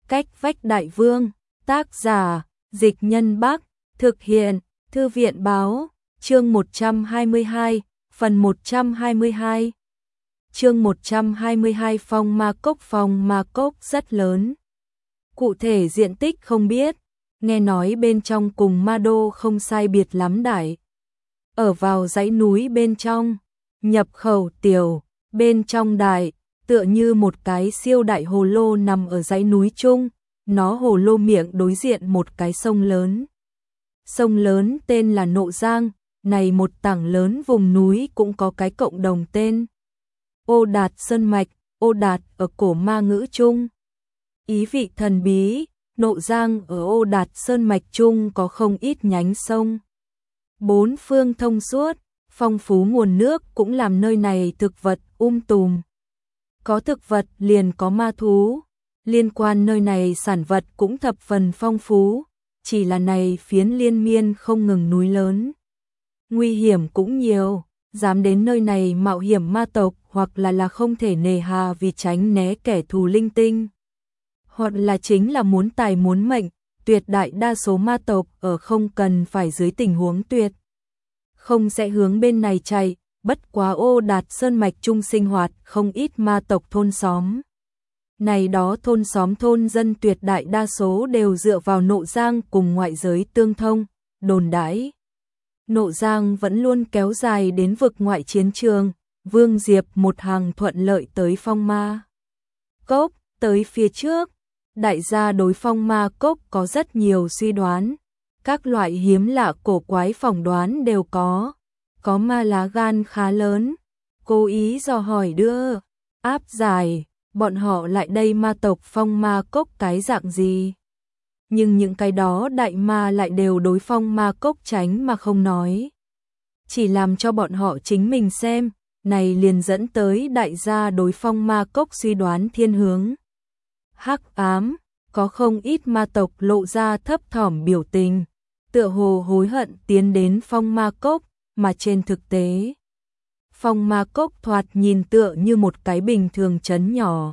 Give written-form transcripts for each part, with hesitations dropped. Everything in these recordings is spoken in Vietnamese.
Cách vách đại vương, tác giả, Dịch Nhân Bắc, thực hiện, Thư viện báo, chương 122, phần 122. Chương 122 Phong Ma Cốc rất lớn. Cụ thể diện tích không biết, nghe nói bên trong cùng Ma Đô không sai biệt lắm đại. Ở vào dãy núi bên trong, nhập khẩu tiểu, bên trong đại, tựa như một cái siêu đại hồ lô nằm ở dãy núi chung, nó hồ lô miệng đối diện một cái sông lớn. Sông lớn tên là Nộ Giang, này một tảng lớn vùng núi cũng có cái cộng đồng tên. Ô Đạt Sơn Mạch, Ô Đạt ở cổ ma ngữ chung. Ý vị thần bí, Nộ Giang ở Ô Đạt Sơn Mạch chung có không ít nhánh sông. Bốn phương thông suốt, phong phú nguồn nước cũng làm nơi này thực vật tùm. Có thực vật liền có ma thú, liên quan nơi này sản vật cũng thập phần phong phú, chỉ là này phiến liên miên không ngừng núi lớn. Nguy hiểm cũng nhiều, dám đến nơi này mạo hiểm ma tộc hoặc là không thể nề hà vì tránh né kẻ thù linh tinh. Hoặc là chính là muốn tài muốn mệnh, tuyệt đại đa số ma tộc ở không cần phải dưới tình huống tuyệt. Không sẽ hướng bên này chạy, bất quá Ô Đạt Sơn Mạch chung sinh hoạt không ít ma tộc thôn xóm. Này đó thôn xóm thôn dân tuyệt đại đa số đều dựa vào Nộ Giang cùng ngoại giới tương thông, đồn đãi. Nộ Giang vẫn luôn kéo dài đến vực ngoại chiến trường, Vương Diệp một hàng thuận lợi tới Phong Ma Cốc, tới phía trước. Đại gia đối Phong Ma Cốc có rất nhiều suy đoán, các loại hiếm lạ cổ quái phỏng đoán đều có ma lá gan khá lớn, cố ý dò hỏi đưa, áp giải, bọn họ lại đây ma tộc Phong Ma Cốc cái dạng gì. Nhưng những cái đó đại ma lại đều đối Phong Ma Cốc tránh mà không nói. Chỉ làm cho bọn họ chính mình xem, này liền dẫn tới đại gia đối Phong Ma Cốc suy đoán thiên hướng. Hắc ám, có không ít ma tộc lộ ra thấp thỏm biểu tình, tựa hồ hối hận tiến đến Phong Ma Cốc, mà trên thực tế, Phong Ma Cốc thoạt nhìn tựa như một cái bình thường trấn nhỏ.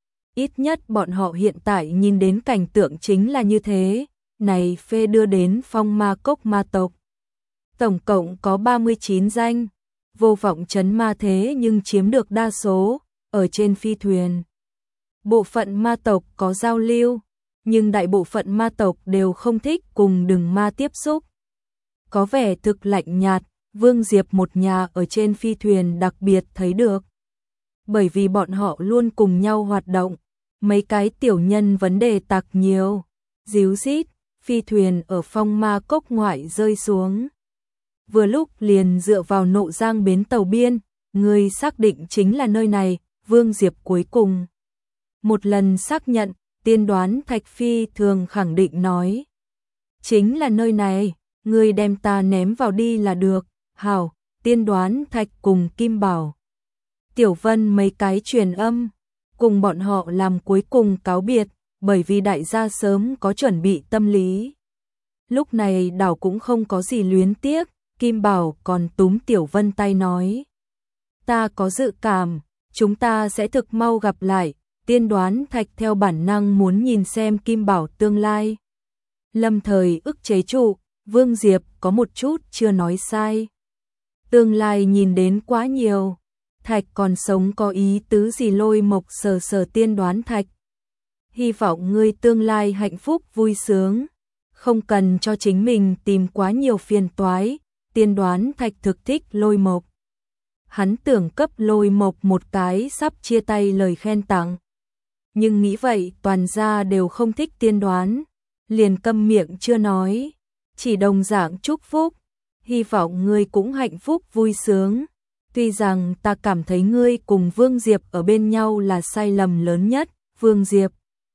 Ít nhất bọn họ hiện tại nhìn đến cảnh tượng chính là như thế, này phê đưa đến Phong Ma Cốc ma tộc. Tổng cộng có 39 danh, vô vọng trấn ma thế nhưng chiếm được đa số, ở trên phi thuyền. Bộ phận ma tộc có giao lưu, nhưng đại bộ phận ma tộc đều không thích cùng đừng ma tiếp xúc. Có vẻ thực lạnh nhạt, Vương Diệp một nhà ở trên phi thuyền đặc biệt thấy được. Bởi vì bọn họ luôn cùng nhau hoạt động, mấy cái tiểu nhân vấn đề tặc nhiều, díu dít, phi thuyền ở Phong Ma Cốc ngoại rơi xuống. Vừa lúc liền dựa vào Nộ Giang bến tàu biên, người xác định chính là nơi này, Vương Diệp cuối cùng. Một lần xác nhận, tiên đoán Thạch Phi thường khẳng định nói. Chính là nơi này, người đem ta ném vào đi là được, hảo, tiên đoán Thạch cùng Kim Bảo. Tiểu Vân mấy cái truyền âm, cùng bọn họ làm cuối cùng cáo biệt, bởi vì đại gia sớm có chuẩn bị tâm lý. Lúc này đảo cũng không có gì luyến tiếc, Kim Bảo còn túm Tiểu Vân tay nói. Ta có dự cảm, chúng ta sẽ thực mau gặp lại, tiên đoán Thạch theo bản năng muốn nhìn xem Kim Bảo tương lai. Lâm thời ức chế trụ, Vương Diệp có một chút chưa nói sai. Tương lai nhìn đến quá nhiều. Thạch còn sống có ý tứ gì Lôi Mộc sờ sờ tiên đoán Thạch. Hy vọng ngươi tương lai hạnh phúc vui sướng, không cần cho chính mình tìm quá nhiều phiền toái. Tiên đoán Thạch thực thích Lôi Mộc. Hắn tưởng cấp Lôi Mộc một cái sắp chia tay lời khen tặng. Nhưng nghĩ vậy toàn gia đều không thích tiên đoán, liền câm miệng chưa nói, chỉ đồng dạng chúc phúc. Hy vọng ngươi cũng hạnh phúc vui sướng. Tuy rằng ta cảm thấy ngươi cùng Vương Diệp ở bên nhau là sai lầm lớn nhất, Vương Diệp.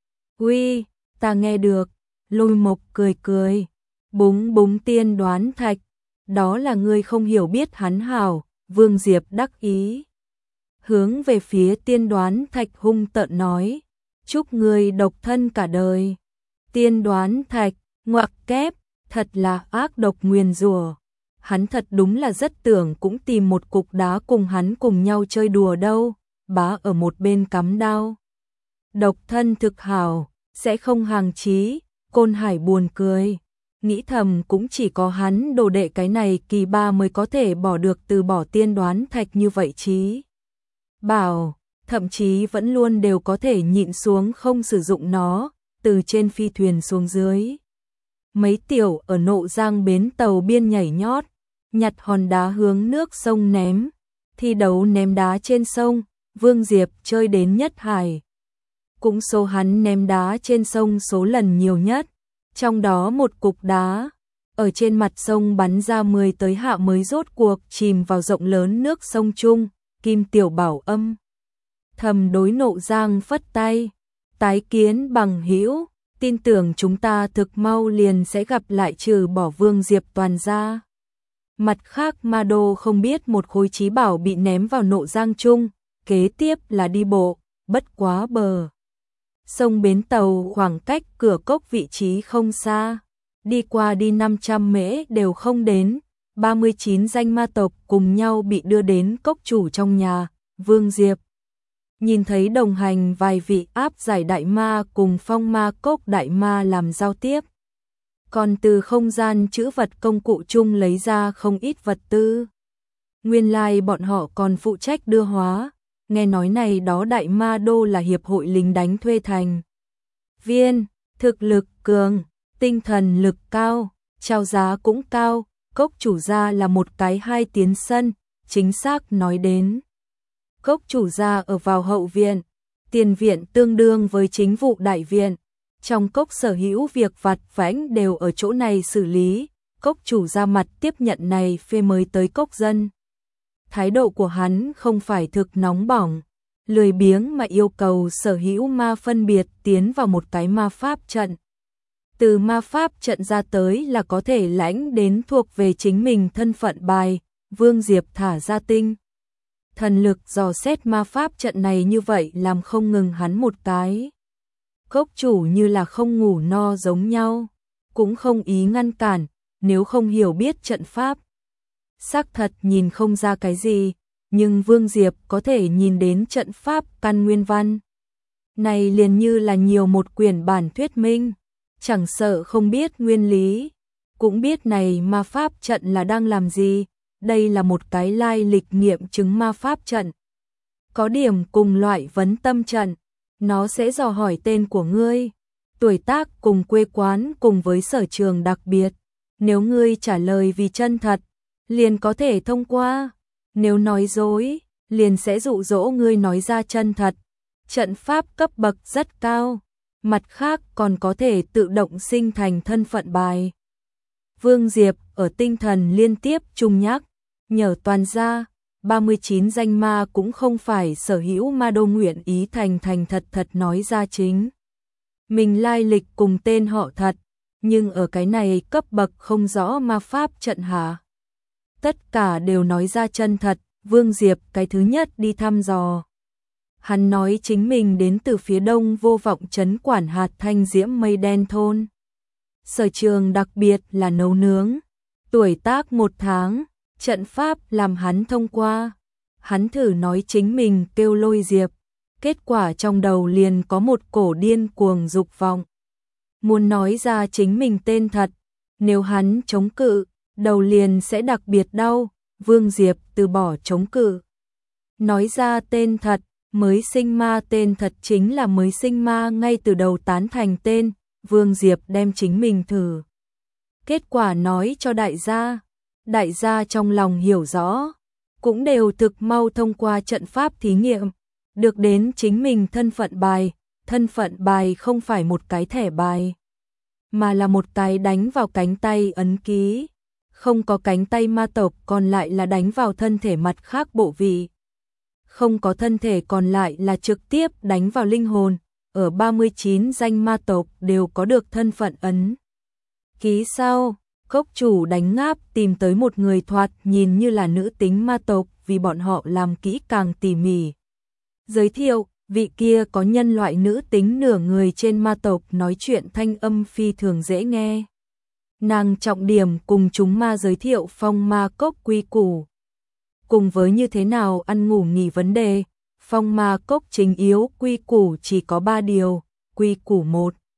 Uy, ta nghe được, Lôi Mộc cười cười, búng búng tiên đoán Thạch, đó là ngươi không hiểu biết hắn hảo, Vương Diệp đắc ý. Hướng về phía tiên đoán Thạch hung tợn nói, chúc ngươi độc thân cả đời. Tiên đoán Thạch, ngoặc kép, thật là ác độc nguyền rủa. Hắn thật đúng là rất tưởng cũng tìm một cục đá cùng hắn cùng nhau chơi đùa đâu, bá ở một bên cắm đao. Độc thân thực hảo, sẽ không hàng chí, Côn Hải buồn cười. Nghĩ thầm cũng chỉ có hắn đồ đệ cái này kỳ ba mới có thể bỏ được từ bỏ tiên đoán thạch như vậy chí. Bảo, thậm chí vẫn luôn đều có thể nhịn xuống không sử dụng nó, từ trên phi thuyền xuống dưới. Mấy tiểu ở Nộ Giang bến tàu biên nhảy nhót, nhặt hòn đá hướng nước sông ném, thi đấu ném đá trên sông, Vương Diệp chơi đến nhất hải. Cũng số hắn ném đá trên sông số lần nhiều nhất, trong đó một cục đá ở trên mặt sông bắn ra 10 tới hạ mới rốt cuộc chìm vào rộng lớn nước sông Trung. Kim Tiểu Bảo âm thầm đối Nộ Giang phất tay, tái kiến bằng hữu, tin tưởng chúng ta thực mau liền sẽ gặp lại, trừ bỏ Vương Diệp toàn ra. Mặt khác Ma Đô không biết một khối chí bảo bị ném vào Nộ Giang Trung, kế tiếp là đi bộ, bất quá bờ sông bến tàu khoảng cách cửa cốc vị trí không xa, đi qua đi 500 mễ đều không đến. 39 danh ma tộc cùng nhau bị đưa đến cốc chủ trong nhà. Vương Diệp nhìn thấy đồng hành vài vị áp giải đại ma cùng phong ma cốc đại ma làm giao tiếp, còn từ không gian trữ vật công cụ chung lấy ra không ít vật tư. Nguyên lai bọn họ còn phụ trách đưa hóa, nghe nói này đó đại ma đô là hiệp hội lính đánh thuê thành viên, thực lực cường, tinh thần lực cao, trao giá cũng cao. Cốc chủ gia là một cái 2 tiến sân, chính xác nói đến. Cốc chủ gia ở vào hậu viện, tiền viện tương đương với chính vụ đại viện. Trong cốc sở hữu việc vặt vãnh đều ở chỗ này xử lý, cốc chủ ra mặt tiếp nhận này phê mới tới cốc dân. Thái độ của hắn không phải thực nóng bỏng, lười biếng mà yêu cầu sở hữu ma phân biệt tiến vào một cái ma pháp trận. Từ ma pháp trận ra tới là có thể lãnh đến thuộc về chính mình thân phận bài. Vương Diệp thả ra tinh thần lực dò xét ma pháp trận này, như vậy làm không ngừng hắn một cái. Cốc chủ như là không ngủ no giống nhau, cũng không ý ngăn cản, nếu không hiểu biết trận pháp. Xác thật nhìn không ra cái gì, nhưng Vương Diệp có thể nhìn đến trận pháp căn nguyên văn. Này liền như là nhiều một quyển bản thuyết minh, chẳng sợ không biết nguyên lý, cũng biết này ma pháp trận là đang làm gì. Đây là một cái lai lịch nghiệm chứng ma pháp trận. Có điểm cùng loại vấn tâm trận, nó sẽ dò hỏi tên của ngươi, tuổi tác cùng quê quán cùng với sở trường đặc biệt. Nếu ngươi trả lời vì chân thật, liền có thể thông qua. Nếu nói dối, liền sẽ dụ dỗ ngươi nói ra chân thật. Trận pháp cấp bậc rất cao, mặt khác còn có thể tự động sinh thành thân phận bài. Vương Diệp ở tinh thần liên tiếp trung nhắc, nhờ toàn gia, 39 danh ma cũng không phải sở hữu ma đô nguyện ý thành thật nói ra chính mình lai lịch cùng tên họ thật, nhưng ở cái này cấp bậc không rõ ma pháp trận hạ. Tất cả đều nói ra chân thật. Vương Diệp cái thứ nhất đi thăm dò. Hắn nói chính mình đến từ phía đông vô vọng trấn quản hạt Thanh Diễm Mây Đen thôn. Sở trường đặc biệt là nấu nướng. Tuổi tác 1 tháng, trận pháp làm hắn thông qua. Hắn thử nói chính mình kêu Lôi Diệp, kết quả trong đầu liền có một cổ điên cuồng dục vọng. Muốn nói ra chính mình tên thật, nếu hắn chống cự, đầu liền sẽ đặc biệt đau. Vương Diệp từ bỏ chống cự, nói ra tên thật. Mới sinh ma tên thật chính là mới sinh ma, ngay từ đầu tán thành tên. Vương Diệp đem chính mình thử kết quả nói cho đại gia. Đại gia trong lòng hiểu rõ, cũng đều thực mau thông qua trận pháp thí nghiệm, được đến chính mình thân phận bài. Thân phận bài không phải một cái thẻ bài, mà là một cái đánh vào cánh tay ấn ký. Không có cánh tay ma tộc còn lại là đánh vào thân thể mặt khác bộ vị. Không có thân thể còn lại là trực tiếp đánh vào linh hồn. Ở 39 danh ma tộc đều có được thân phận ấn ký sau. Cốc chủ đánh ngáp tìm tới một người thoạt nhìn như là nữ tính ma tộc, vì bọn họ làm kỹ càng tỉ mỉ. Giới thiệu, vị kia có nhân loại nữ tính nửa người trên ma tộc, nói chuyện thanh âm phi thường dễ nghe. Nàng trọng điểm cùng chúng ma giới thiệu phong ma cốc quy củ, cùng với như thế nào ăn ngủ nghỉ vấn đề. Phong ma cốc chính yếu quy củ chỉ có 3 điều. Quy củ 1,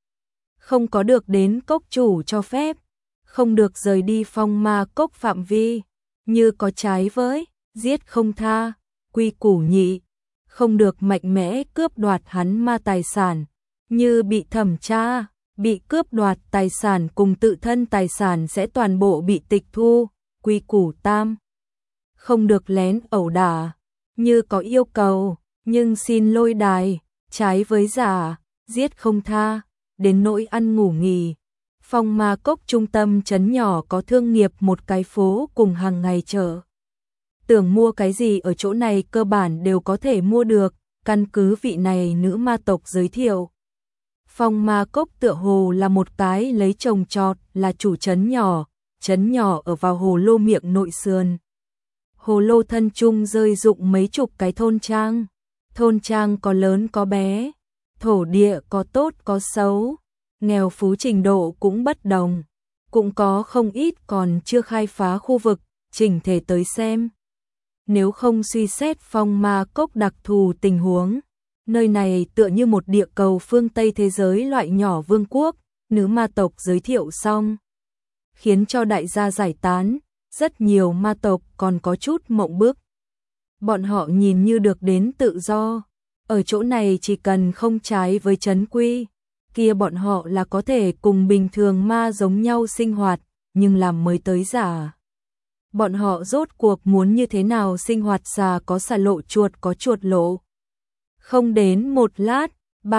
không có được đến cốc chủ cho phép, không được rời đi phong ma cốc phạm vi, như có trái với giết không tha, quy củ nhị, không được mạnh mẽ cướp đoạt hắn ma tài sản, như bị thẩm tra, bị cướp đoạt tài sản cùng tự thân tài sản sẽ toàn bộ bị tịch thu, quy củ tam, không được lén ẩu đả, như có yêu cầu, nhưng xin lôi đài, trái với giả, giết không tha, đến nỗi ăn ngủ nghỉ. Phong ma cốc trung tâm trấn nhỏ có thương nghiệp một cái phố cùng hàng ngày chợ. Tưởng mua cái gì ở chỗ này cơ bản đều có thể mua được, căn cứ vị này nữ ma tộc giới thiệu. Phong ma cốc tựa hồ là một cái lấy trồng trọt là chủ trấn nhỏ ở vào hồ lô miệng nội sườn. Hồ lô thân trung rơi rụng mấy chục cái thôn trang có lớn có bé, thổ địa có tốt có xấu, nghèo phú trình độ cũng bất đồng, cũng có không ít còn chưa khai phá khu vực, chỉnh thể tới xem. Nếu không suy xét phong ma cốc đặc thù tình huống, nơi này tựa như một địa cầu phương Tây thế giới loại nhỏ vương quốc, nữ ma tộc giới thiệu xong, khiến cho đại gia giải tán, rất nhiều ma tộc còn có chút mộng bức. Bọn họ nhìn như được đến tự do, ở chỗ này chỉ cần không trái với trấn quy, kia bọn họ là có thể cùng bình thường ma giống nhau sinh hoạt, nhưng làm mới tới giả. Bọn họ rốt cuộc muốn như thế nào sinh hoạt, xà có xà lộ, chuột có chuột lộ. Không đến một lát,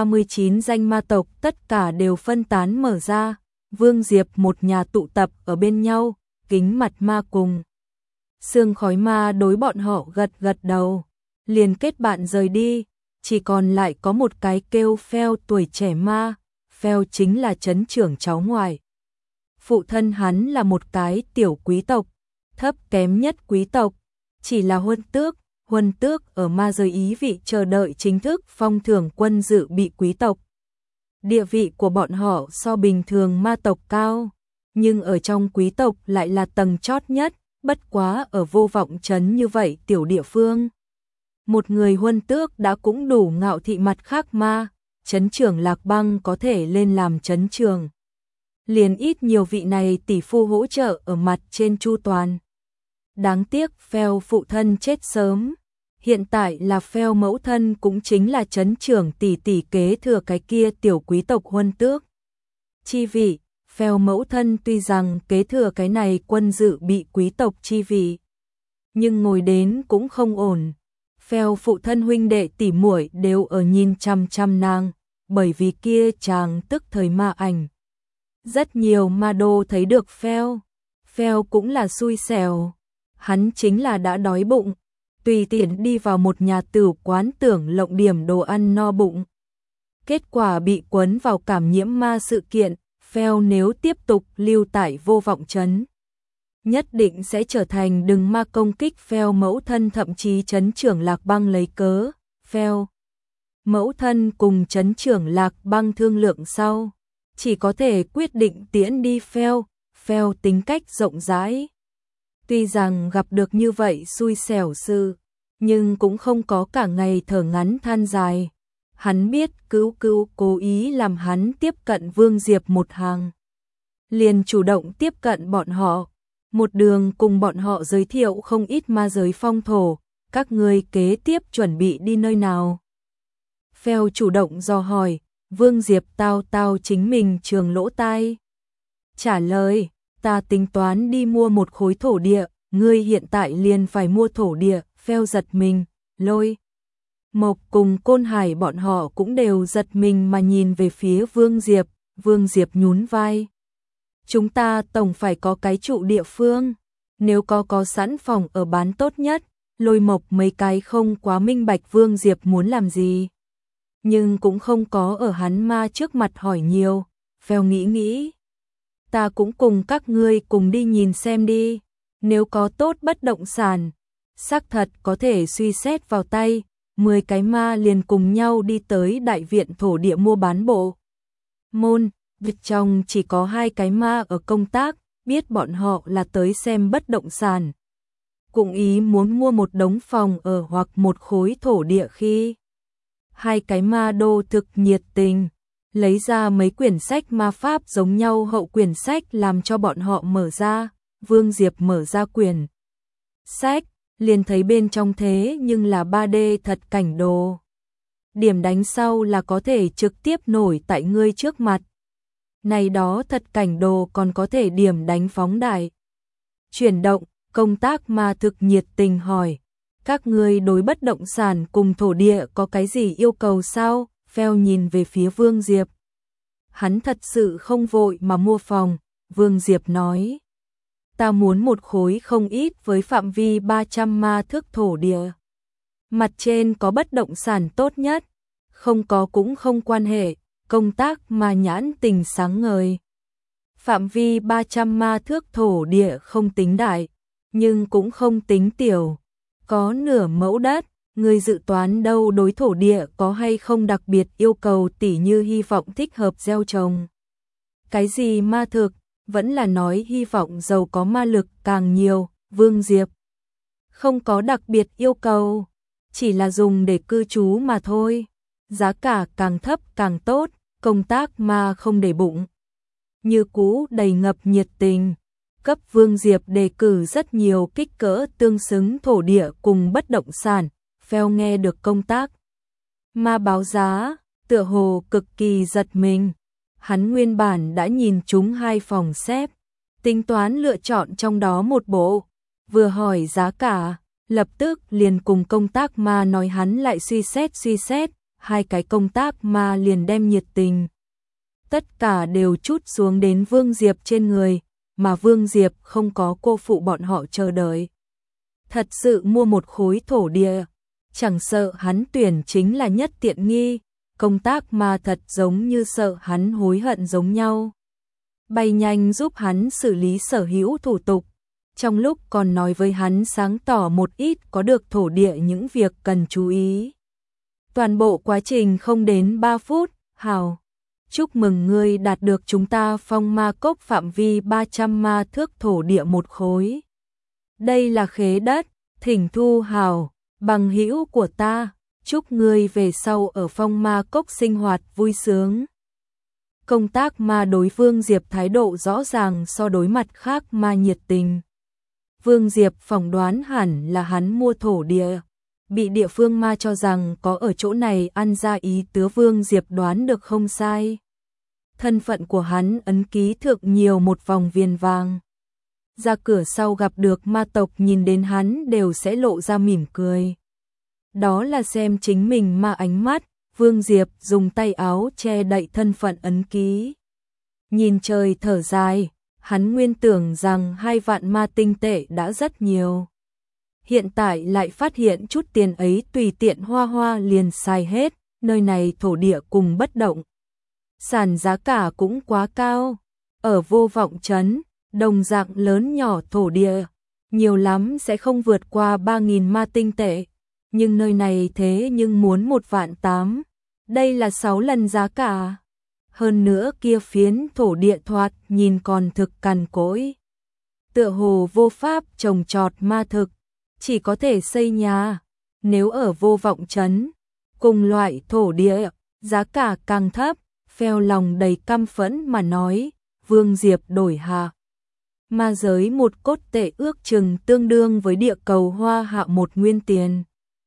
39 danh ma tộc tất cả đều phân tán mở ra, Vương Diệp một nhà tụ tập ở bên nhau, kính mặt ma cùng sương khói ma đối bọn họ gật gật đầu, liền kết bạn rời đi, chỉ còn lại có một cái kêu Phèo tuổi trẻ ma, Phèo chính là trấn trưởng cháu ngoại. Phụ thân hắn là một cái tiểu quý tộc, thấp kém nhất quý tộc, chỉ là huân tước ở ma giới ý vị chờ đợi chính thức phong thưởng quân dự bị quý tộc. Địa vị của bọn họ so bình thường ma tộc cao, nhưng ở trong quý tộc lại là tầng chót nhất, bất quá ở vô vọng trấn như vậy tiểu địa phương. Một người huân tước đã cũng đủ ngạo thị mặt khác ma, trấn trưởng Lạc Băng có thể lên làm trấn trưởng. Liền ít nhiều vị này tỷ phu hỗ trợ ở mặt trên chu toàn. Đáng tiếc Phèo phụ thân chết sớm, hiện tại là Phèo mẫu thân cũng chính là trấn trưởng tỷ tỷ kế thừa cái kia tiểu quý tộc huân tước. Chi vị, Phèo mẫu thân tuy rằng kế thừa cái này quân dự bị quý tộc chi vị, nhưng ngồi đến cũng không ổn. Phèo phụ thân huynh đệ tỷ muội đều ở nhìn chăm chăm nàng, bởi vì kia chàng tức thời ma ảnh. Rất nhiều ma đô thấy được Phèo cũng là xui xẻo, hắn chính là đã đói bụng, tùy tiện đi vào một nhà tửu quán tưởng lộng điểm đồ ăn no bụng. Kết quả bị quấn vào cảm nhiễm ma sự kiện, Phèo nếu tiếp tục lưu tại vô vọng trấn, nhất định sẽ trở thành đừng ma công kích Phèo mẫu thân, thậm chí trấn trưởng Lạc Băng lấy cớ. Phèo mẫu thân cùng trấn trưởng Lạc Băng thương lượng sau, chỉ có thể quyết định tiễn đi Phèo tính cách rộng rãi. Tuy rằng gặp được như vậy xui xẻo sự, nhưng cũng không có cả ngày thở ngắn than dài. Hắn biết Cữu cố ý làm hắn tiếp cận Vương Diệp một hàng, liền chủ động tiếp cận bọn họ, một đường cùng bọn họ giới thiệu không ít ma giới phong thổ, các ngươi kế tiếp chuẩn bị đi nơi nào. Phèo chủ động dò hỏi, Vương Diệp tao chính mình trường lỗ tai. Trả lời, ta tính toán đi mua một khối thổ địa, ngươi hiện tại liền phải mua thổ địa. Phèo giật mình, Lôi Mộc cùng Côn Hải bọn họ cũng đều giật mình mà nhìn về phía Vương Diệp nhún vai. Chúng ta tổng phải có cái trụ địa phương, nếu có sẵn phòng ở bán tốt nhất. Lôi Mộc mấy cái không quá minh bạch Vương Diệp muốn làm gì, nhưng cũng không có ở hắn ma trước mặt hỏi nhiều. Phèo nghĩ, ta cũng cùng các ngươi cùng đi nhìn xem đi, nếu có tốt bất động sản, xác thật có thể suy xét vào tay. 10 cái ma liền cùng nhau đi tới đại viện thổ địa mua bán bộ môn, việc trong chỉ có 2 cái ma ở công tác, biết bọn họ là tới xem bất động sản, cũng ý muốn mua một đống phòng ở hoặc một khối thổ địa. Khi 2 cái ma đô thực nhiệt tình, lấy ra mấy quyển sách ma pháp giống nhau hậu quyển sách làm cho bọn họ mở ra. Vương Diệp mở ra quyển sách, liền thấy bên trong thế nhưng là 3D thật cảnh đồ. Điểm đánh sau là có thể trực tiếp nổi tại ngươi trước mặt. Này đó thật cảnh đồ còn có thể điểm đánh phóng đại. Chuyển động, công tác ma thực nhiệt tình hỏi. Các ngươi đối bất động sản cùng thổ địa có cái gì yêu cầu sao? Phèo nhìn về phía Vương Diệp. Hắn thật sự không vội mà mua phòng. Vương Diệp nói. Ta muốn một khối không ít với phạm vi 300 ma thước thổ địa. Mặt trên có bất động sản tốt nhất. Không có cũng không quan hệ. Công tác ma nhãn tình sáng ngời. Phạm vi 300 ma thước thổ địa không tính đại, nhưng cũng không tính tiểu. Có nửa mẫu đất, người dự toán đâu đối thổ địa có hay không đặc biệt yêu cầu tỉ như hy vọng thích hợp gieo trồng. Cái gì ma thực, vẫn là nói hy vọng giàu có ma lực càng nhiều, Vương Diệp. Không có đặc biệt yêu cầu, chỉ là dùng để cư trú mà thôi. Giá cả càng thấp càng tốt, công tác ma không để bụng. Như cũ đầy ngập nhiệt tình, cấp Vương Diệp đề cử rất nhiều kích cỡ tương xứng thổ địa cùng bất động sản. Phèo nghe được công tác ma báo giá, tựa hồ cực kỳ giật mình. Hắn nguyên bản đã nhìn chúng 2 phòng xếp, tính toán lựa chọn trong đó một bộ, vừa hỏi giá cả, lập tức liền cùng công tác ma nói hắn lại suy xét, 2 cái công tác ma liền đem nhiệt tình. Tất cả đều trút xuống đến Vương Diệp trên người, mà Vương Diệp không có cô phụ bọn họ chờ đợi. Thật sự mua một khối thổ địa, chẳng sợ hắn tuyển chính là nhất tiện nghi, công tác mà thật giống như sợ hắn hối hận giống nhau. Bay nhanh giúp hắn xử lý sở hữu thủ tục, trong lúc còn nói với hắn sáng tỏ một ít có được thổ địa những việc cần chú ý. Toàn bộ quá trình không đến 3 phút, hào. Chúc mừng ngươi đạt được chúng ta phong ma cốc phạm vi 300 ma thước thổ địa một khối. Đây là khế đất, thỉnh thu hào, bằng hữu của ta, chúc ngươi về sau ở phong ma cốc sinh hoạt vui sướng. Công tác ma đối Vương Diệp thái độ rõ ràng so đối mặt khác ma nhiệt tình. Vương Diệp phỏng đoán hẳn là hắn mua thổ địa. Bị địa phương ma cho rằng có ở chỗ này ăn ra ý tứ Vương Diệp đoán được không sai. Thân phận của hắn ấn ký thượng nhiều một vòng viền vàng. Ra cửa sau gặp được ma tộc nhìn đến hắn đều sẽ lộ ra mỉm cười. Đó là xem chính mình ma ánh mắt, Vương Diệp dùng tay áo che đậy thân phận ấn ký. Nhìn trời thở dài, hắn nguyên tưởng rằng 2 vạn ma tinh tệ đã rất nhiều. Hiện tại lại phát hiện chút tiền ấy tùy tiện hoa liền xài hết, nơi này thổ địa cùng bất động. Sản giá cả cũng quá cao, ở Vô Vọng trấn, đồng dạng lớn nhỏ thổ địa, nhiều lắm sẽ không vượt qua 3.000 ma tinh tệ, nhưng nơi này thế nhưng muốn 1.800.000, đây là 6 lần giá cả. Hơn nữa kia phiến thổ địa thoạt nhìn còn thực cằn cỗi. Tựa hồ vô pháp trồng trọt ma thực, chỉ có thể xây nhà. Nếu ở Vô Vọng trấn, cùng loại thổ địa, giá cả càng thấp, Phèo lòng đầy căm phẫn mà nói, Vương Diệp đổi hạ. Ma giới một cốt tệ ước chừng tương đương với địa cầu Hoa Hạ 1 nguyên tiền.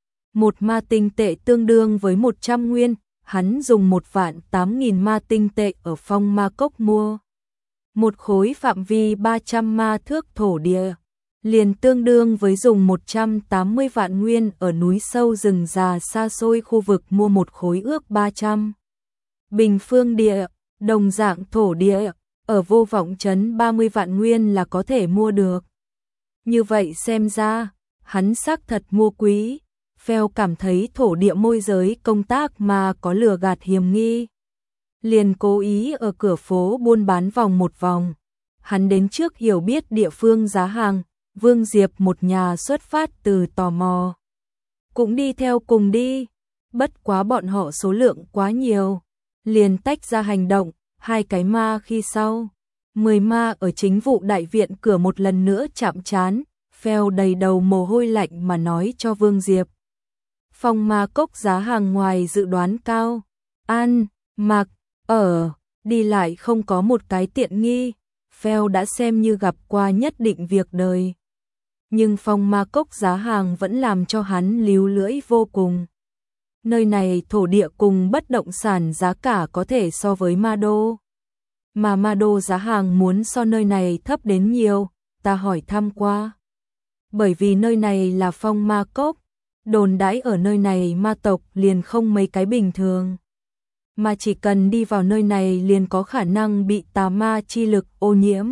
1 ma tinh tệ tương đương với 100 nguyên, hắn dùng 1.800.000 ma tinh tệ ở phong ma cốc mua. Một khối phạm vi 300 ma thước thổ địa, liền tương đương với dùng 180 vạn nguyên ở núi sâu rừng già xa xôi khu vực mua một khối ước 300. Bình phương địa, đồng dạng thổ địa, ở Vô Vọng trấn 30 vạn nguyên là có thể mua được. Như vậy xem ra, hắn xác thật mua quý. Phèo cảm thấy thổ địa môi giới công tác mà có lừa gạt hiểm nghi. Liền cố ý ở cửa phố buôn bán vòng một vòng. Hắn đến trước hiểu biết địa phương giá hàng, Vương Diệp một nhà xuất phát từ tò mò. Cũng đi theo cùng đi, bất quá bọn họ số lượng quá nhiều. Liền tách ra hành động, 2 cái ma khi sau. 10 ma ở chính vụ đại viện cửa một lần nữa chạm trán, Phèo đầy đầu mồ hôi lạnh mà nói cho Vương Diệp. Phong ma cốc giá hàng ngoài dự đoán cao, ăn, mặc, đi lại không có một cái tiện nghi, Phèo đã xem như gặp qua nhất định việc đời. Nhưng Phong Ma Cốc giá hàng vẫn làm cho hắn líu lưỡi vô cùng. Nơi này thổ địa cùng bất động sản giá cả có thể so với Ma Đô. Mà Ma Đô giá hàng muốn so nơi này thấp đến nhiều, ta hỏi thăm qua. Bởi vì nơi này là Phong Ma Cốc, đồn đãi ở nơi này ma tộc liền không mấy cái bình thường. Mà chỉ cần đi vào nơi này liền có khả năng bị tà ma chi lực ô nhiễm.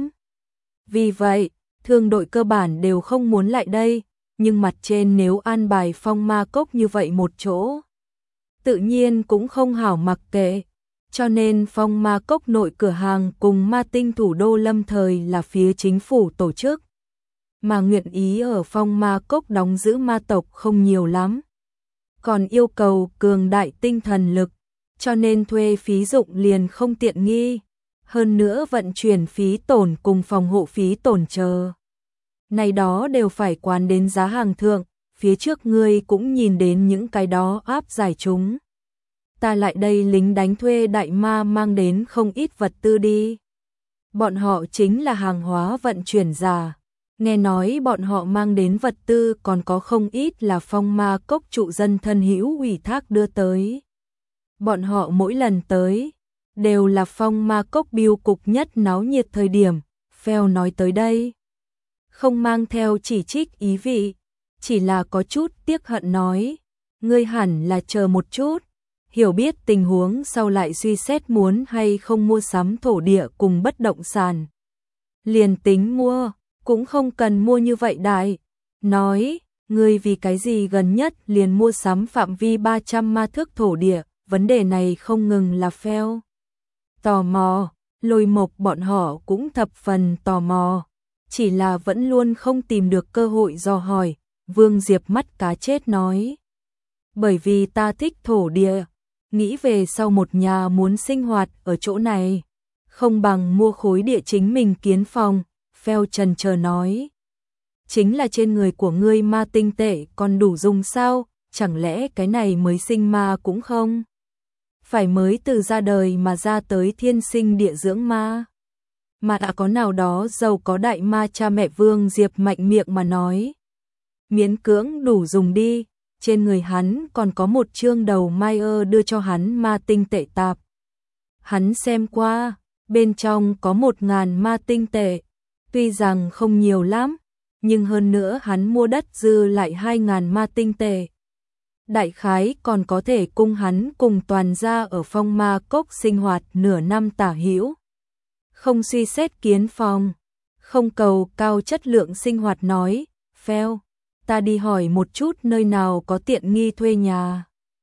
Vì vậy, thương đội cơ bản đều không muốn lại đây, nhưng mặt trên nếu an bài Phong Ma Cốc như vậy một chỗ, tự nhiên cũng không hảo mặc kệ. Cho nên Phong Ma Cốc nội cửa hàng cùng Ma Tinh thủ đô lâm thời là phía chính phủ tổ chức. Mà nguyện ý ở Phong Ma Cốc đóng giữ ma tộc không nhiều lắm. Còn yêu cầu cường đại tinh thần lực, cho nên thuê phí dụng liền không tiện nghi. Hơn nữa vận chuyển phí tổn cùng phòng hộ phí tổn chờ. Này đó đều phải quán đến giá hàng thượng, phía trước ngươi cũng nhìn đến những cái đó áp giải chúng. Ta lại đây lính đánh thuê đại ma mang đến không ít vật tư đi. Bọn họ chính là hàng hóa vận chuyển giả. Nghe nói bọn họ mang đến vật tư còn có không ít là Phong Ma Cốc trụ dân thân hữu ủy thác đưa tới. Bọn họ mỗi lần tới, đều là Phong Ma Cốc biêu cục nhất náo nhiệt thời điểm, Phèo nói tới đây. Không mang theo chỉ trích ý vị, chỉ là có chút tiếc hận nói, ngươi hẳn là chờ một chút, hiểu biết tình huống sau lại suy xét muốn hay không mua sắm thổ địa cùng bất động sản. Liền tính mua, cũng không cần mua như vậy đại. Nói, ngươi vì cái gì gần nhất liền mua sắm phạm vi 300 ma thước thổ địa, vấn đề này không ngừng là Phèo tò mò, Lôi Mộc bọn họ cũng thập phần tò mò, chỉ là vẫn luôn không tìm được cơ hội dò hỏi. Vương Diệp mắt cá chết nói, bởi vì ta thích thổ địa, nghĩ về sau một nhà muốn sinh hoạt ở chỗ này, không bằng mua khối địa chính mình kiến phòng. Phèo chần chờ nói, chính là trên người của ngươi ma tinh tệ còn đủ dùng sao, chẳng lẽ cái này mới sinh ma cũng không? Phải mới từ ra đời mà ra tới thiên sinh địa dưỡng ma. Mà đã có nào đó giàu có đại ma cha mẹ. Vương Diệp mạnh miệng mà nói, miễn cưỡng đủ dùng đi, trên người hắn còn có một chương đầu mai đưa cho hắn ma tinh tệ tạp. Hắn xem qua, bên trong có 1000 ma tinh tệ, tuy rằng không nhiều lắm, nhưng hơn nữa hắn mua đất dư lại 2000 ma tinh tệ. Đại khái còn có thể cung hắn cùng toàn gia ở Phong Ma Cốc sinh hoạt nửa năm tả hữu. Không suy xét kiến phòng, không cầu cao chất lượng sinh hoạt nói, Phèo, ta đi hỏi một chút nơi nào có tiện nghi thuê nhà.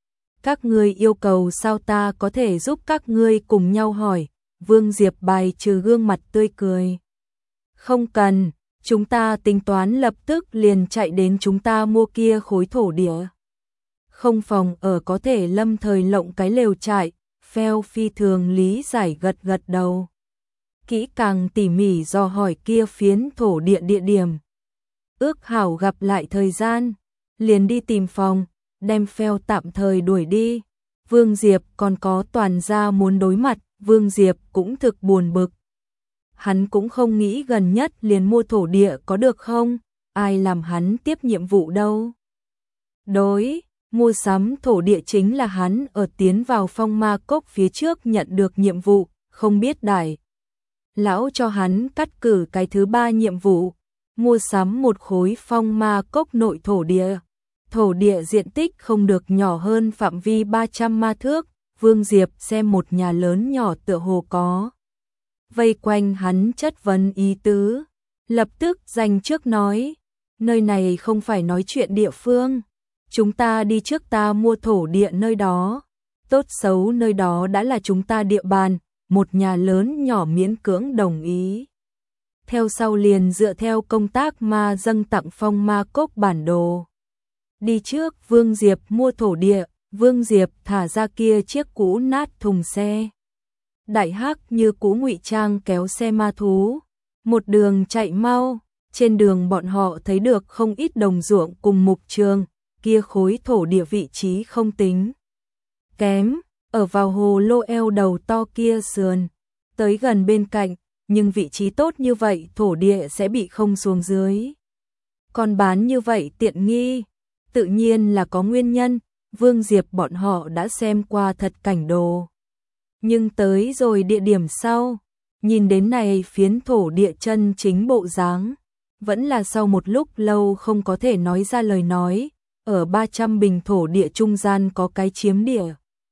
Các ngươi yêu cầu sao ta có thể giúp các ngươi cùng nhau hỏi. Vương Diệp bài trừ gương mặt tươi cười. Không cần, chúng ta tính toán lập tức liền chạy đến chúng ta mua kia khối thổ địa. Không phòng ở có thể lâm thời lộng cái lều trại. Phèo phi thường lý giải gật gật đầu. Kỹ càng tỉ mỉ dò hỏi kia phiến thổ địa địa điểm. Ước hảo gặp lại thời gian, liền đi tìm phòng, đem Phèo tạm thời đuổi đi. Vương Diệp còn có toàn gia muốn đối mặt, Vương Diệp cũng thực buồn bực. Hắn cũng không nghĩ gần nhất liền mua thổ địa có được không, ai làm hắn tiếp nhiệm vụ đâu. Đối, mua sắm thổ địa chính là hắn ở tiến vào Phong Ma Cốc phía trước nhận được nhiệm vụ, không biết đại lão cho hắn cắt cử cái thứ 3 nhiệm vụ, mua sắm một khối Phong Ma Cốc nội thổ địa. Thổ địa diện tích không được nhỏ hơn phạm vi 300 ma thước. Vương Diệp xem một nhà lớn nhỏ tựa hồ có vây quanh hắn chất vấn ý tứ, lập tức dành trước nói, nơi này không phải nói chuyện địa phương, chúng ta đi trước ta mua thổ địa nơi đó, tốt xấu nơi đó đã là chúng ta địa bàn. Một nhà lớn nhỏ miễn cưỡng đồng ý. Theo sau liền dựa theo công tác ma dâng tặng Phong Ma Cốc bản đồ. Đi trước Vương Diệp mua thổ địa, Vương Diệp thả ra kia chiếc cũ nát thùng xe. Đại hắc như cũ ngụy trang kéo xe ma thú. Một đường chạy mau, trên đường bọn họ thấy được không ít đồng ruộng cùng mục trường, kia khối thổ địa vị trí không tính kém. ở vào hồ lô eo đầu to kia sườn, tới gần bên cạnh, nhưng vị trí tốt như vậy thổ địa sẽ bị không xuống dưới. Còn bán như vậy tiện nghi, tự nhiên là có nguyên nhân, Vương Diệp bọn họ đã xem qua thật cảnh đồ. Nhưng tới rồi địa điểm sau, nhìn đến này phiến thổ địa chân chính bộ dáng, vẫn là sau một lúc lâu không có thể nói ra lời nói, ở 300 bình thổ địa trung gian có cái chiếm địa.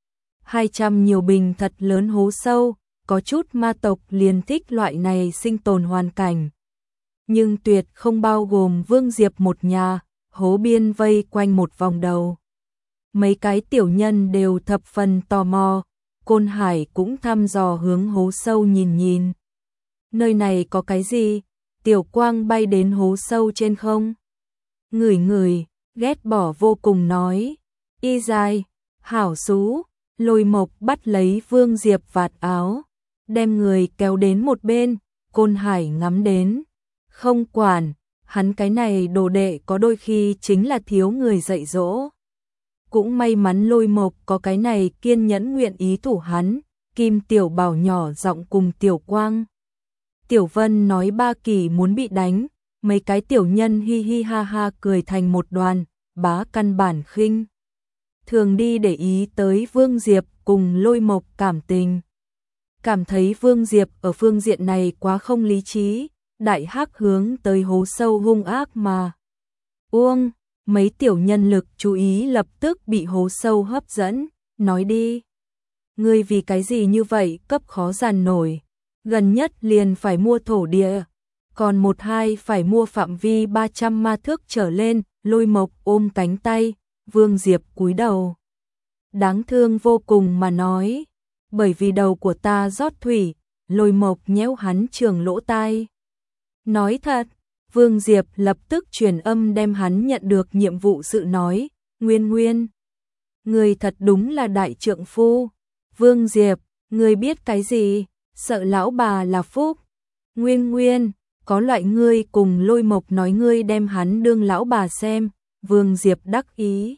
200 nhiều bình thật lớn hố sâu, có chút ma tộc liền thích loại này sinh tồn hoàn cảnh. Nhưng tuyệt không bao gồm Vương Diệp một nhà, hố biên vây quanh một vòng đầu. Mấy cái tiểu nhân đều thập phần tò mò, Côn Hải cũng thăm dò hướng hố sâu nhìn nhìn. Nơi này có cái gì? Tiểu Quang bay đến hố sâu trên không. Ngửi ngửi, ghét bỏ vô cùng nói. Y dài, hảo xú, Lôi Mộc bắt lấy Vương Diệp vạt áo, đem người kéo đến một bên, Côn Hải ngắm đến. Không quản, hắn cái này đồ đệ có đôi khi chính là thiếu người dạy dỗ. Cũng may mắn Lôi Mộc có cái này kiên nhẫn nguyện ý thủ hắn, Kim Tiểu Bảo nhỏ giọng cùng Tiểu Quang. Tiểu Vân nói Ba Kỳ muốn bị đánh, mấy cái tiểu nhân hi hi ha ha cười thành một đoàn, bá căn bản khinh. Thường đi để ý tới Vương Diệp cùng Lôi Mộc cảm tình. Cảm thấy Vương Diệp ở phương diện này quá không lý trí, đại hắc hướng tới hố sâu hung ác mà. Uông, mấy tiểu nhân lực chú ý lập tức bị hố sâu hấp dẫn, nói đi. Ngươi vì cái gì như vậy cấp khó giàn nổi, gần nhất liền phải mua thổ địa, còn một hai phải mua phạm vi 300 ma thước trở lên, Lôi Mộc ôm cánh tay, Vương Diệp cúi đầu. Đáng thương vô cùng mà nói, bởi vì đầu của ta rót thủy, Lôi Mộc nhéo hắn trường lỗ tai. Nói thật, Vương Diệp lập tức truyền âm đem hắn nhận được nhiệm vụ sự nói, Nguyên, người thật đúng là đại trượng phu. Vương Diệp, người biết cái gì, sợ lão bà là phúc. Nguyên, có loại ngươi cùng Lôi Mộc nói ngươi đem hắn đương lão bà xem, Vương Diệp đắc ý.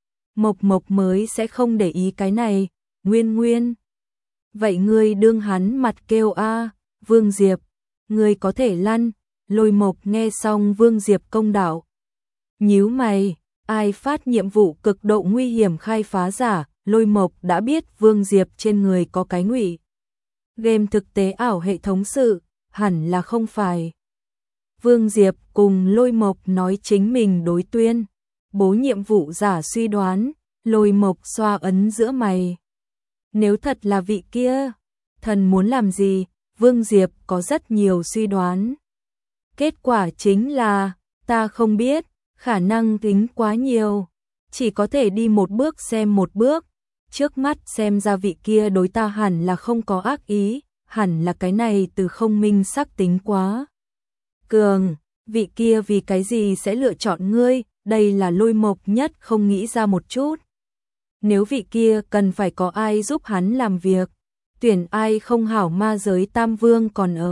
Mộc mới sẽ không để ý cái này, Nguyên. Vậy ngươi đương hắn mặt kêu a, Vương Diệp, ngươi có thể lăn. Lôi Mộc nghe xong Vương Diệp công đạo. Nhíu mày, ai phát nhiệm vụ cực độ nguy hiểm khai phá giả, Lôi Mộc đã biết Vương Diệp trên người có cái ngụy game thực tế ảo hệ thống sự, hẳn là không phải. Vương Diệp cùng Lôi Mộc nói chính mình đối tuyên, bố nhiệm vụ giả suy đoán, Lôi Mộc xoa ấn giữa mày. Nếu thật là vị kia, thần muốn làm gì, Vương Diệp có rất nhiều suy đoán. Kết quả chính là, ta không biết, khả năng tính quá nhiều, chỉ có thể đi một bước xem một bước. Trước mắt xem ra vị kia đối ta hẳn là không có ác ý, hẳn là cái này từ không minh sắc tính quá cường, vị kia vì cái gì sẽ lựa chọn ngươi, đây là Lôi Mộc nhất không nghĩ ra một chút. Nếu vị kia cần phải có ai giúp hắn làm việc, tuyển ai không hảo ma giới Tam Vương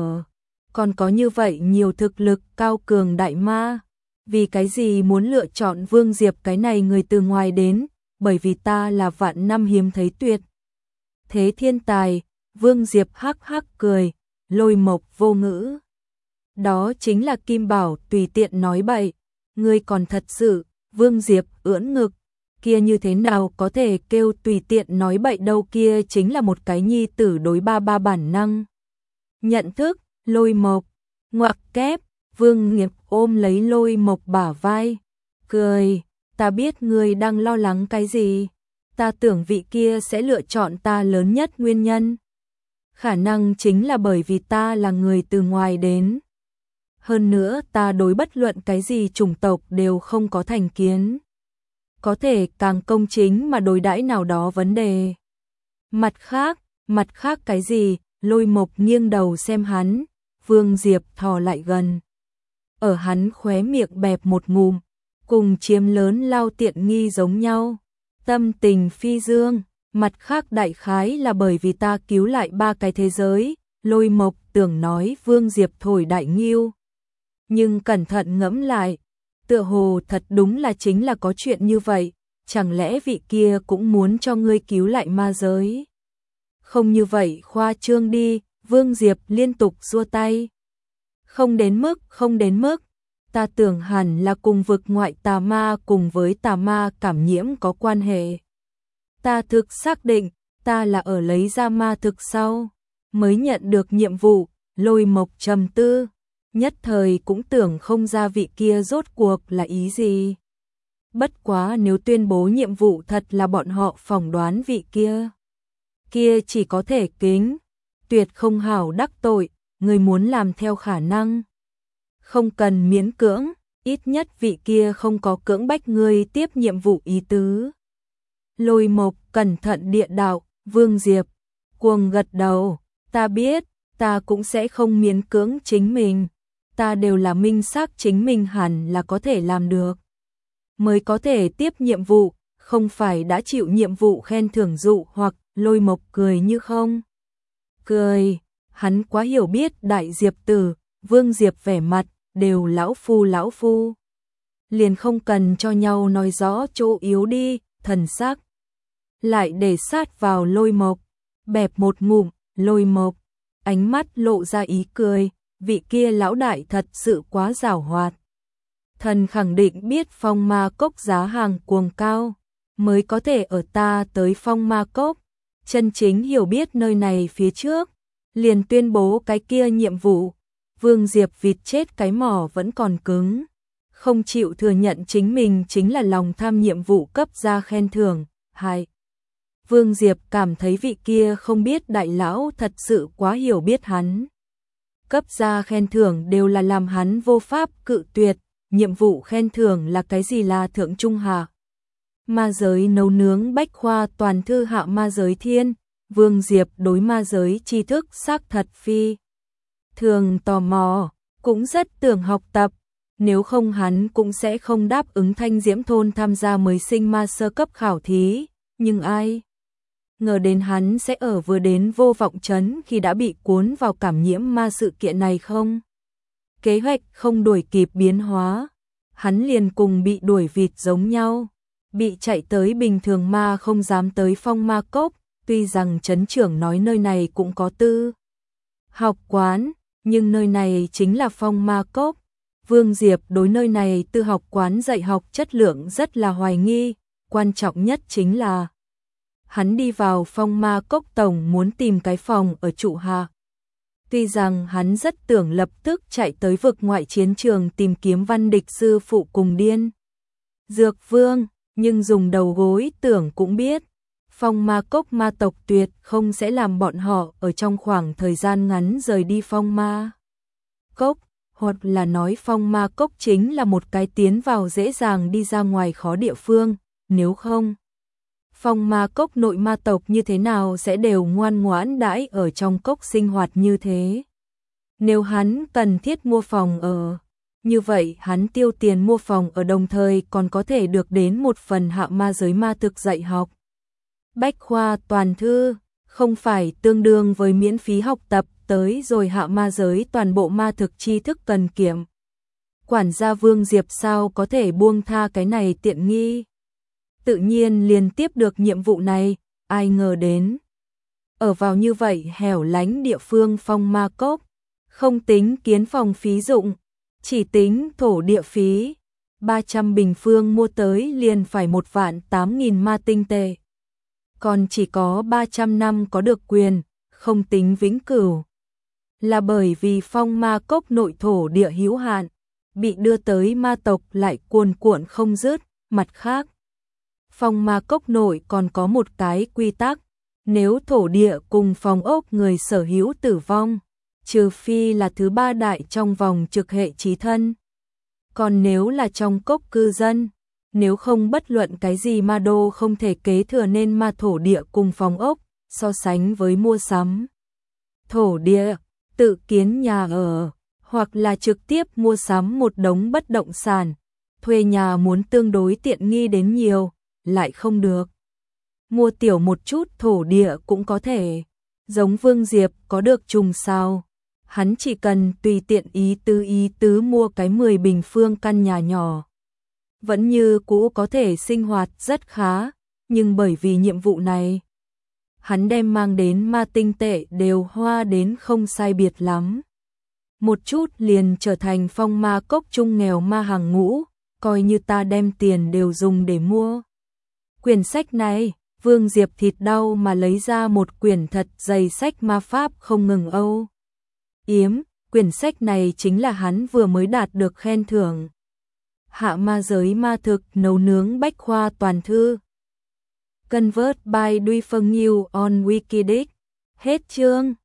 còn có như vậy nhiều thực lực cao cường đại ma, vì cái gì muốn lựa chọn Vương Diệp cái này người từ ngoài đến, bởi vì ta là vạn năm hiếm thấy tuyệt thế thiên tài. Vương Diệp hắc hắc cười, Lôi Mộc vô ngữ. Đó chính là Kim Bảo tùy tiện nói bậy, ngươi còn thật sự. Vương Diệp ưỡn ngực, kia như thế nào có thể kêu tùy tiện nói bậy đâu, kia chính là một cái nhi tử đối ba bản năng. Nhận thức, Lôi Mộc, ngoặc kép, Vương Nghiệp ôm lấy Lôi Mộc bả vai, cười, ta biết ngươi đang lo lắng cái gì, ta tưởng vị kia sẽ lựa chọn ta lớn nhất nguyên nhân. Khả năng chính là bởi vì ta là người từ ngoài đến. Hơn nữa ta đối bất luận cái gì chủng tộc đều không có thành kiến. Có thể càng công chính mà đối đãi nào đó vấn đề. Mặt khác cái gì, Lôi Mộc nghiêng đầu xem hắn, Vương Diệp thò lại gần. Ở hắn khóe miệng bẹp một ngụm, cùng chiếm lớn lao tiện nghi giống nhau. Tâm tình phi dương, mặt khác đại khái là bởi vì ta cứu lại 3 cái thế giới, Lôi Mộc tưởng nói Vương Diệp thổi đại nghiêu. Nhưng cẩn thận ngẫm lại, tựa hồ thật đúng là chính là có chuyện như vậy, chẳng lẽ vị kia cũng muốn cho ngươi cứu lại ma giới? Không như vậy khoa trương đi, Vương Diệp liên tục giơ tay. Không đến mức, ta tưởng hẳn là cùng vực ngoại tà ma cùng với tà ma cảm nhiễm có quan hệ. Ta thực xác định, ta là ở lấy ra ma thực sau, mới nhận được nhiệm vụ. Lôi Mộc trầm tư, nhất thời cũng tưởng không ra vị kia rốt cuộc là ý gì. Bất quá nếu tuyên bố nhiệm vụ thật là bọn họ phỏng đoán vị kia chỉ có thể kính, tuyệt không hảo đắc tội, người muốn làm theo khả năng. Không cần miễn cưỡng, ít nhất vị kia không có cưỡng bách ngươi tiếp nhiệm vụ ý tứ. Lôi Mộc cẩn thận địa đạo, Vương Diệp cuồng gật đầu, ta biết, ta cũng sẽ không miễn cưỡng chính mình, ta đều là minh xác chính mình hẳn là có thể làm được, mới có thể tiếp nhiệm vụ, không phải đã chịu nhiệm vụ khen thưởng dụ hoặc. Lôi Mộc cười như không cười, hắn quá hiểu biết Đại Diệp Tử. Vương Diệp vẻ mặt đều lão phu, liền không cần cho nhau nói rõ chỗ yếu đi, thần sắc lại để sát vào Lôi Mộc, bẹp một ngụm. Lôi Mộc ánh mắt lộ ra ý cười, vị kia lão đại thật sự quá giảo hoạt. Thần khẳng định biết Phong Ma Cốc giá hàng cuồng cao, mới có thể ở ta tới Phong Ma Cốc, chân chính hiểu biết nơi này phía trước, liền tuyên bố cái kia nhiệm vụ. Vương Diệp vịt chết cái mỏ vẫn còn cứng, không chịu thừa nhận chính mình chính là lòng tham nhiệm vụ cấp ra khen thưởng. Hai, Vương Diệp cảm thấy vị kia không biết đại lão thật sự quá hiểu biết hắn. Cấp ra khen thưởng đều là làm hắn vô pháp cự tuyệt, nhiệm vụ khen thưởng là cái gì là thượng trung hạ. Ma giới nấu nướng bách khoa toàn thư hạ ma giới thiên. Vương Diệp đối ma giới tri thức xác thật phi thường tò mò, cũng rất tưởng học tập, nếu không hắn cũng sẽ không đáp ứng Thanh Diễm thôn tham gia mới sinh ma sơ cấp khảo thí, nhưng ai ngờ đến hắn sẽ ở vừa đến Vô Vọng Trấn khi đã bị cuốn vào cảm nhiễm ma sự kiện này không. Kế hoạch không đuổi kịp biến hóa, hắn liền cùng bị đuổi vịt giống nhau, bị chạy tới bình thường ma không dám tới Phong Ma Cốc. Tuy rằng trấn trưởng nói nơi này cũng có tư học quán, nhưng nơi này chính là Phong Ma Cốc. Vương Diệp đối nơi này tư học quán dạy học chất lượng rất là hoài nghi, quan trọng nhất chính là hắn đi vào Phong Ma Cốc tổng muốn tìm cái phòng ở trụ hạ. Tuy rằng hắn rất tưởng lập tức chạy tới vực ngoại chiến trường tìm kiếm Văn Địch sư phụ cùng Điên Dược Vương, nhưng dùng đầu gối tưởng cũng biết, Phong Ma Cốc ma tộc tuyệt không sẽ làm bọn họ ở trong khoảng thời gian ngắn rời đi Phong Ma Cốc, hoặc là nói Phong Ma Cốc chính là một cái tiến vào dễ dàng đi ra ngoài khó địa phương, nếu không Phong Ma Cốc nội ma tộc như thế nào sẽ đều ngoan ngoãn đãi ở trong cốc sinh hoạt như thế. Nếu hắn cần thiết mua phòng ở, như vậy hắn tiêu tiền mua phòng ở đồng thời còn có thể được đến một phần hạ ma giới ma thực dạy học. Bách khoa toàn thư, không phải tương đương với miễn phí học tập tới rồi hạ ma giới toàn bộ ma thực tri thức cần kiệm. Quản gia Vương Diệp sao có thể buông tha cái này tiện nghi. Tự nhiên liền tiếp được nhiệm vụ này, ai ngờ đến. Ở vào như vậy hẻo lánh địa phương Phong Ma Cốc, không tính kiến phòng phí dụng, chỉ tính thổ địa phí, 300 bình phương mua tới liền phải 1.800.000 ma tinh tệ. Còn chỉ có 300 năm có được quyền, không tính vĩnh cửu. Là bởi vì Phong Ma Cốc nội thổ địa hữu hạn, bị đưa tới ma tộc lại cuồn cuộn không dứt, mặt khác. Phong Ma Cốc nội còn có một cái quy tắc, nếu thổ địa cùng phòng ốc người sở hữu tử vong, trừ phi là thứ ba đại trong vòng trực hệ chí thân. Còn nếu là trong cốc cư dân, nếu không bất luận cái gì ma đô không thể kế thừa nên ma thổ địa cùng phòng ốc, so sánh với mua sắm. Thổ địa, tự kiến nhà ở, hoặc là trực tiếp mua sắm một đống bất động sản, thuê nhà muốn tương đối tiện nghi đến nhiều, lại không được. Mua tiểu một chút thổ địa cũng có thể, giống Vương Diệp có được trùng sao. Hắn chỉ cần tùy tiện ý tứ mua cái 10 bình phương căn nhà nhỏ. vẫn như cũ có thể sinh hoạt rất khá, nhưng bởi vì nhiệm vụ này, hắn đem mang đến ma tinh tệ đều hoa đến không sai biệt lắm. Một chút liền trở thành phong ma cốc trung nghèo ma hàng ngũ, coi như ta đem tiền đều dùng để mua quyển sách này. Vương Diệp thịt đau mà lấy ra một quyển thật dày sách ma pháp không ngừng âu yếm, quyển sách này chính là hắn vừa mới đạt được khen thưởng hạ ma giới ma thực nấu nướng bách khoa toàn thư. Convert by Duy Phân New on Wikidex. Hết chương.